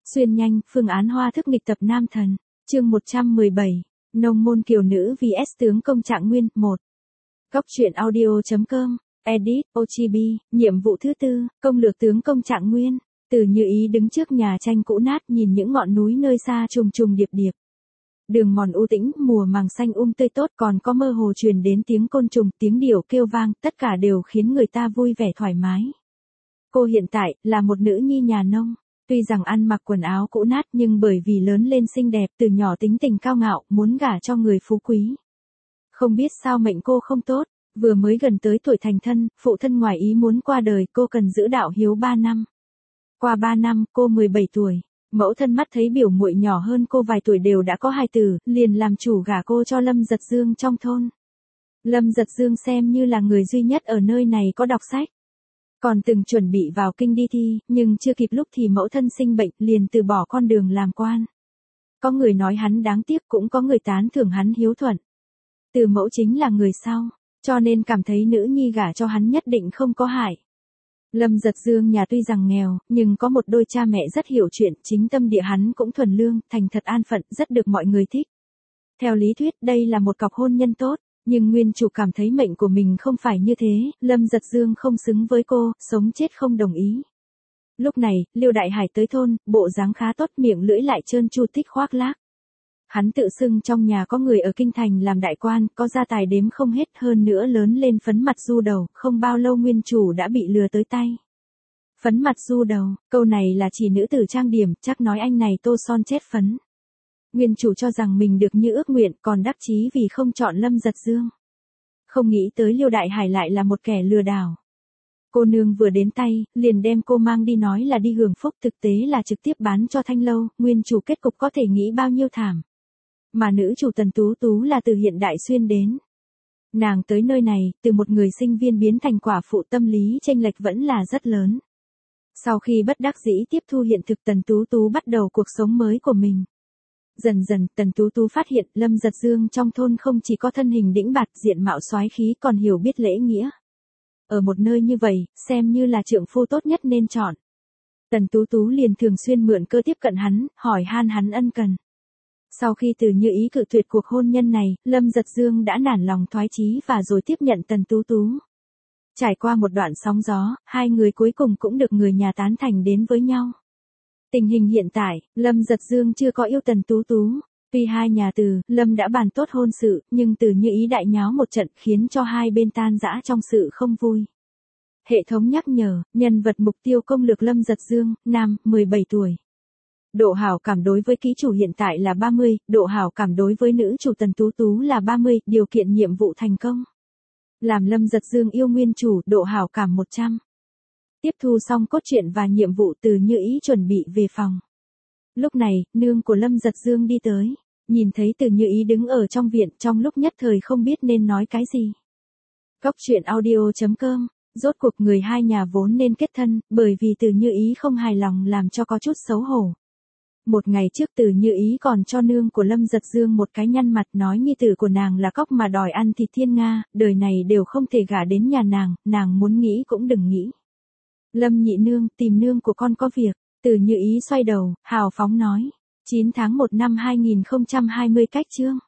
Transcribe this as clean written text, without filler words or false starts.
Xuyên nhanh, phương án hoa thức nghịch tập nam thần. Chương 117. Nông môn kiều nữ vs tướng công Trạng Nguyên 1. Góc truyện audio.com. Edit, Ochibi, nhiệm vụ thứ 4, công lược tướng công Trạng Nguyên. Từ Như Ý đứng trước nhà tranh cũ nát nhìn những ngọn núi nơi xa trùng trùng điệp điệp. Đường mòn u tĩnh, mùa màng xanh tươi tốt, còn có mơ hồ truyền đến tiếng côn trùng, tiếng điểu kêu vang, tất cả đều khiến người ta vui vẻ thoải mái. Cô hiện tại là một nữ nhi nhà nông. Tuy rằng ăn mặc quần áo cũ nát nhưng bởi vì lớn lên xinh đẹp, từ nhỏ tính tình cao ngạo, muốn gả cho người phú quý. Không biết sao mệnh cô không tốt, vừa mới gần tới tuổi thành thân, phụ thân ngoài ý muốn qua đời, cô cần giữ đạo hiếu 3 năm. Qua 3 năm, cô 17 tuổi, mẫu thân mắt thấy biểu muội nhỏ hơn cô vài tuổi đều đã có hài tử, liền làm chủ gả cô cho Lâm Giật Dương trong thôn. Lâm Giật Dương xem như là người duy nhất ở nơi này có đọc sách. Còn từng chuẩn bị vào kinh đi thi, nhưng chưa kịp lúc thì mẫu thân sinh bệnh, liền từ bỏ con đường làm quan. Có người nói hắn đáng tiếc, cũng có người tán thưởng hắn hiếu thuận. Từ mẫu chính là người sau, cho nên cảm thấy nữ nhi gả cho hắn nhất định không có hại. Lâm Giật Dương nhà tuy rằng nghèo, nhưng có một đôi cha mẹ rất hiểu chuyện, chính tâm địa hắn cũng thuần lương, thành thật an phận, rất được mọi người thích. Theo lý thuyết đây là một cọc hôn nhân tốt. Nhưng nguyên chủ cảm thấy mệnh của mình không phải như thế, Lâm Giật Dương không xứng với cô, sống chết không đồng ý. Lúc này, Liêu Đại Hải tới thôn, bộ dáng khá tốt, miệng lưỡi lại trơn tru thích khoác lác. Hắn tự xưng trong nhà có người ở kinh thành làm đại quan, có gia tài đếm không hết, hơn nữa lớn lên phấn mặt du đầu, không bao lâu nguyên chủ đã bị lừa tới tay. Phấn mặt du đầu, câu này là chỉ nữ tử trang điểm, chắc nói anh này tô son chết phấn. Nguyên chủ cho rằng mình được như ước nguyện, còn đắc chí vì không chọn Lâm Giật Dương. Không nghĩ tới Liêu Đại Hải lại là một kẻ lừa đảo. Cô nương vừa đến tay, liền đem cô mang đi nói là đi hưởng phúc, thực tế là trực tiếp bán cho Thanh Lâu, nguyên chủ kết cục có thể nghĩ bao nhiêu thảm. Mà nữ chủ Tần Tú Tú là từ hiện đại xuyên đến. Nàng tới nơi này, từ một người sinh viên biến thành quả phụ, tâm lý chênh lệch vẫn là rất lớn. Sau khi bất đắc dĩ tiếp thu hiện thực, Tần Tú Tú bắt đầu cuộc sống mới của mình. Dần dần, Tần Tú Tú phát hiện Lâm Giật Dương trong thôn không chỉ có thân hình đĩnh bạt, diện mạo soái khí, còn hiểu biết lễ nghĩa. Ở một nơi như vậy, xem như là trượng phu tốt nhất nên chọn. Tần Tú Tú liền thường xuyên mượn cơ tiếp cận hắn, hỏi han hắn ân cần. Sau khi Từ Như Ý cự tuyệt cuộc hôn nhân này, Lâm Giật Dương đã nản lòng thoái chí và rồi tiếp nhận Tần Tú Tú. Trải qua một đoạn sóng gió, hai người cuối cùng cũng được người nhà tán thành đến với nhau. Tình hình hiện tại, Lâm Giật Dương chưa có yêu Tần Tú Tú. Tuy hai nhà Từ, Lâm đã bàn tốt hôn sự, nhưng Từ Như Ý đại nháo một trận khiến cho hai bên tan rã trong sự không vui. Hệ thống nhắc nhở, nhân vật mục tiêu công lược Lâm Giật Dương, nam, 17 tuổi. Độ hảo cảm đối với ký chủ hiện tại là 30, độ hảo cảm đối với nữ chủ Tần Tú Tú là 30, điều kiện nhiệm vụ thành công. Làm Lâm Giật Dương yêu nguyên chủ, độ hảo cảm 100. Tiếp thu xong cốt truyện và nhiệm vụ, Từ Như Ý chuẩn bị về phòng. Lúc này, nương của Lâm Giật Dương đi tới, nhìn thấy Từ Như Ý đứng ở trong viện, trong lúc nhất thời không biết nên nói cái gì. Góc truyện audio.com. Rốt cuộc người hai nhà vốn nên kết thân, bởi vì Từ Như Ý không hài lòng làm cho có chút xấu hổ. Một ngày trước Từ Như Ý còn cho nương của Lâm Giật Dương một cái nhăn mặt, nói nhi tử của nàng là cóc mà đòi ăn thịt thiên nga, đời này đều không thể gả đến nhà nàng muốn nghĩ cũng đừng nghĩ. Lâm nhị nương, tìm nương của con có việc. Từ Như Ý xoay đầu, hào phóng nói. 9 tháng 1 năm 2020 cách chương.